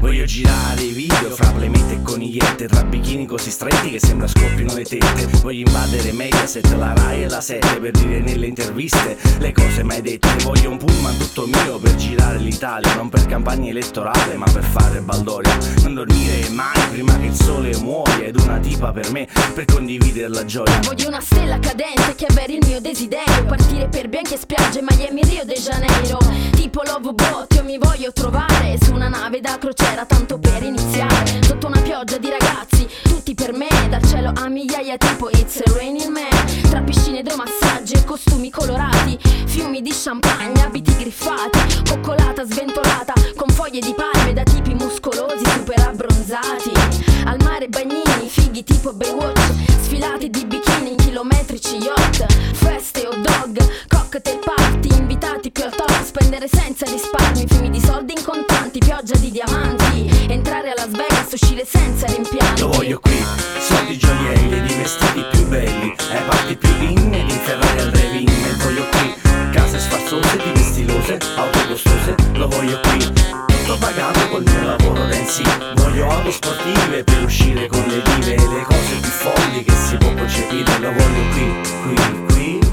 Voglio girare i video fra plemette e conigliette, tra bikini così stretti che sembra scoppino le tette. Voglio invadere Mediaset, la Rai e la 7 per dire nelle interviste le cose mai dette. Voglio un pullman tutto mio per girare l'Italia, non per campagna elettorale ma per fare baldoria. Non dormire mai prima che il sole muoia, ed una tipa per me per condividere la gioia. Voglio una stella cadente che avveri il mio desiderio, partire per bianche spiagge Miami, Rio de Janeiro. Tipo Love Boat io mi voglio trovare su una nave da crociera, tanto per iniziare, sotto una pioggia di ragazzi tutti per me, dal cielo a migliaia tipo It's a Raining Man. Tra piscine, idromassaggi e costumi colorati, fiumi di champagne, abiti griffati, coccolata sventolata con foglie di palme da tipi muscolosi super abbronzati. Al mare bagnini, fighi tipo Baywatch, sfilati di bikini in chilometrici yacht, feste, hot dog, cocktail party, invitati più al top, spendere senza risparmi, fiumi di soldi in contanti, pioggia di diamanti, entrare a Las Vegas, uscire senza rimpianti. Lo voglio qui, soldi gioielli ed i vestiti più belli, ai parti più in ed in Ferrari al driving. E voglio qui, case sfarzose, di vestilose, auto costose. Lo voglio qui, tutto pagato col mio lavoro Renzi. Voglio auto sportive per uscire con le dive, e le cose più folli che si può concepire. Lo voglio qui.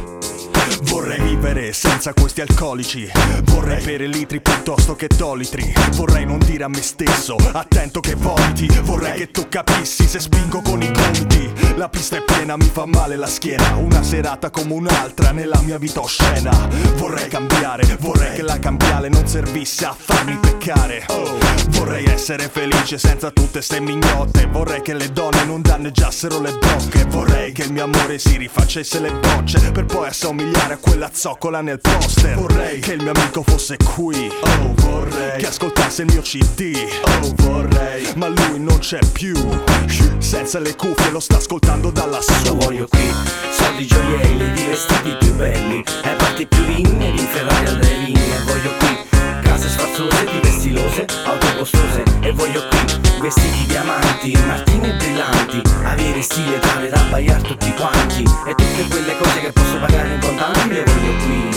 Vorrei vivere senza questi alcolici, vorrei bere litri piuttosto che dolitri. Vorrei non dire a me stesso, attento che vomiti. Vorrei che tu capissi se spingo con i gomiti. La pista è piena, mi fa male la schiena, una serata come un'altra nella mia vita oscena. Vorrei cambiare, vorrei che la cambiale non servisse a farmi peccare. Vorrei essere felice senza tutte ste mignotte. Vorrei che le donne non danneggiassero le brocche. Vorrei che il mio amore si rifacesse le bocce per poi assomigliare a quella zoccola nel poster. Vorrei che il mio amico fosse qui, vorrei che ascoltasse il mio CD, vorrei, ma lui non c'è più, senza le cuffie lo sta ascoltando da lassù. Lo voglio qui, soldi gioielli ed i vestiti più belli, ai parti più in ed in Ferrari al driving. E voglio qui, case sfarzose, di vestilose, auto costose. E voglio qui, vestiti diamanti, martini e brillanti, avere stile tale da abbaiare tutti quanti. E tutte quelle cose che posso pagare in contanti le voglio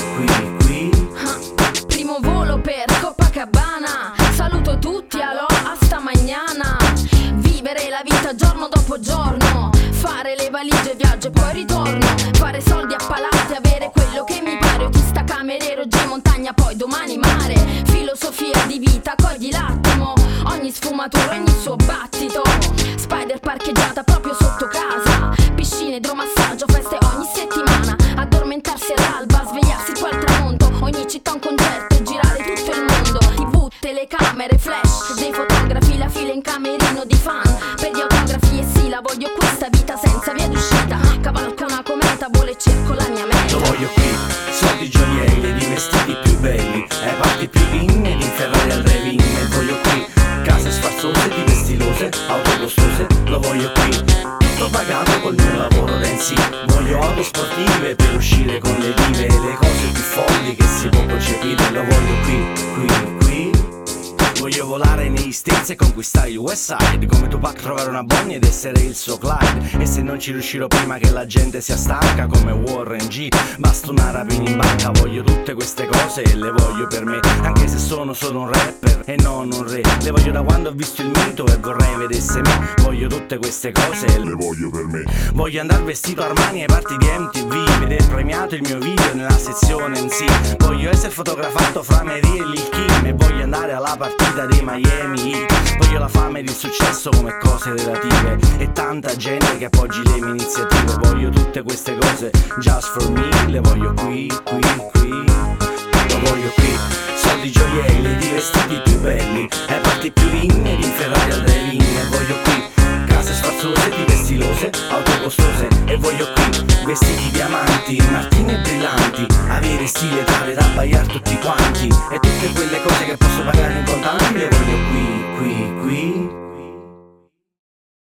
qui. Primo volo per Copacabana, saluto tutti, allo hasta mañana. Vivere la vita giorno dopo giorno, fare le valigie, viaggio e poi ritorno, fare soldi a palate, avere quello che mi pare. Autista, cameriero, giù in montagna, poi domani mare. Filosofia di vita, cogli l'attimo, ogni sfumatura, ogni suo battito. Spider parcheggiata proprio sotto casa, piscine, idromassaggio, feste ogni settimana. Addormentarsi all'alba, svegliarsi poi al tramonto, ogni città un concerto e girare tutto il mondo. TV, telecamere, flash, dei fotografi, la fila in camerino di fan per gli autografi. E sì, la voglio questa vita senza via d'uscita, cavalca una cometa, volo e cerco la mia meta. Lo voglio qui, soldi gioielli ed i vestiti più belli, ai parti più in ed in Ferrari al driving. E voglio qui, case sfarzose, di vestilose, auto costose. Lo voglio qui, tutto pagato col mio lavoro Renzi. Voglio auto sportive per uscire con le dive, e le cose più folli che si può concepire. Lo voglio qui. Voglio volare negli States e conquistare il West Side, come Tupac trovare una Bonnie ed essere il suo Clyde. E se non ci riuscirò prima che la gente sia stanca come Warren G, basta una rapina in banca. Voglio tutte queste cose e le voglio per me, anche se sono solo un rapper e non un re. Le voglio da quando ho visto il mito e vorrei vedesse me. Voglio tutte queste cose e le voglio per me. Voglio andare vestito Armani ai party di MTV, vedere premiato il mio video nella sezione MC. Voglio essere fotografato fra Mary e Lil Kim, e voglio andare alla partita dei Miami Heat. Voglio la fama ed il successo come cose relative, e tanta gente che appoggi le mie iniziative. Voglio tutte queste cose just for me, le voglio qui. Lo voglio qui, soldi gioielli ed i vestiti più belli, ai parti più in ed in Ferrari al driving. E voglio qui, case sfarzose, di vestilose, auto costose. E voglio qui, vestiti diamanti, martini e brillanti, avere stile tale da abbaiare tutti quanti. E tutte quelle cose che posso pagare in contanti le voglio qui.